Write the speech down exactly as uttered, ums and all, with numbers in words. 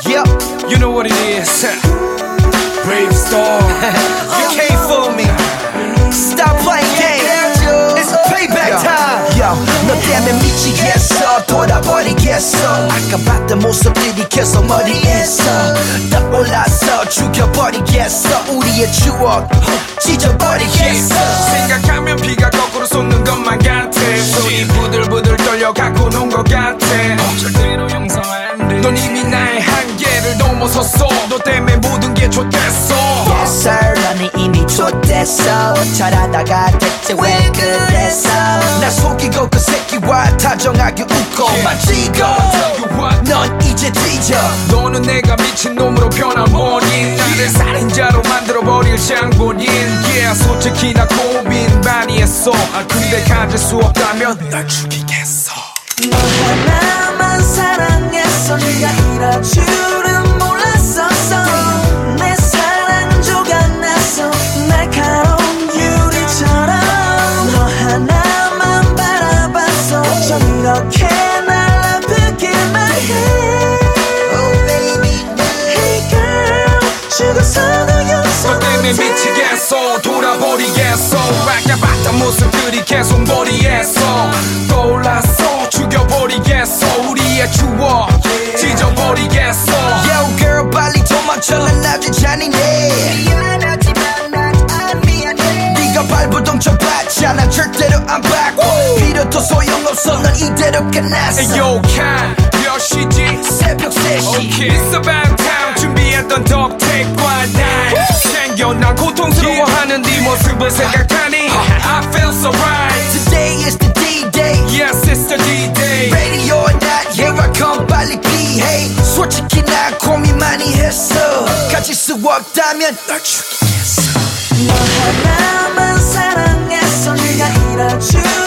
Yep, you know what it is. Brave Storm. You can't fool me. Stop playing games. It's payback time. Yo, 너 때문에 미치겠어. 돌아버리겠어. 아까 봤던 모습들이 계속 머리에서 떠올라서 죽여버리겠어. 우리의 추억 찢어버리겠어. 생각하면 피가 거꾸로 솟는 것만 같아. 손이 부들부들 떨려 갖고 논 것 같아. 절대로 용서 안 돼. 넌 이미 나의 한계를 넘어섰어. 너 때문에 모든 게 좆됐어. Yes sir, 너는 이미 좆됐어. 잘하다가 대체 왜 그랬어. 날 속이고 그 새끼와 다정하게 웃고만 찍어. 넌 이제 뒤져. 너는 내가 미친놈으로 변한 원인. 나를 살인자로 만들어버릴 장본인. Yeah, 솔직히 나 고민 많이 했어. 아 근데 가질 수 없다면 널 죽이겠어. 너 하나만 사랑했어. 네가 이럴 줄은 몰랐었어. 내 사랑은 조각났어. 날카로운 유리처럼. 너 하나만 바라봤어. 전 이렇게 날 아프게만 해. Oh baby, hey girl, 죽어서도 용서 너 때문에 미치겠어. 돌아버리겠어. 아까 봤던 모습들이 계속 머리에서 떠올랐어. 죽여버리겠어. 우리의 추억 찢어버리겠어. Yo girl 빨리 도망쳐. 난 아주 잔인해. 미안하지만 난 안 미안해. 네가 발버둥 쳐봤자 난 절대로 안 바꿔. 빌어도 소용없어. 넌 이대로 끝났어. Yo 칸 몇 시지? 새벽 세 시. Okay. It's about time. 준비했던 덕택과 날 챙겨. 난 고통스러워하는 네 모습을 생각하니 I feel so right. Today is the D-Day. Yes, it's the D-Day. Radio or not, here I come. 빨리 behave. 솔직히 난 고민 많이 했어. 가질 수 없다면 널 죽이겠어. 너 하나만 사랑했어. 네가 이럴 줄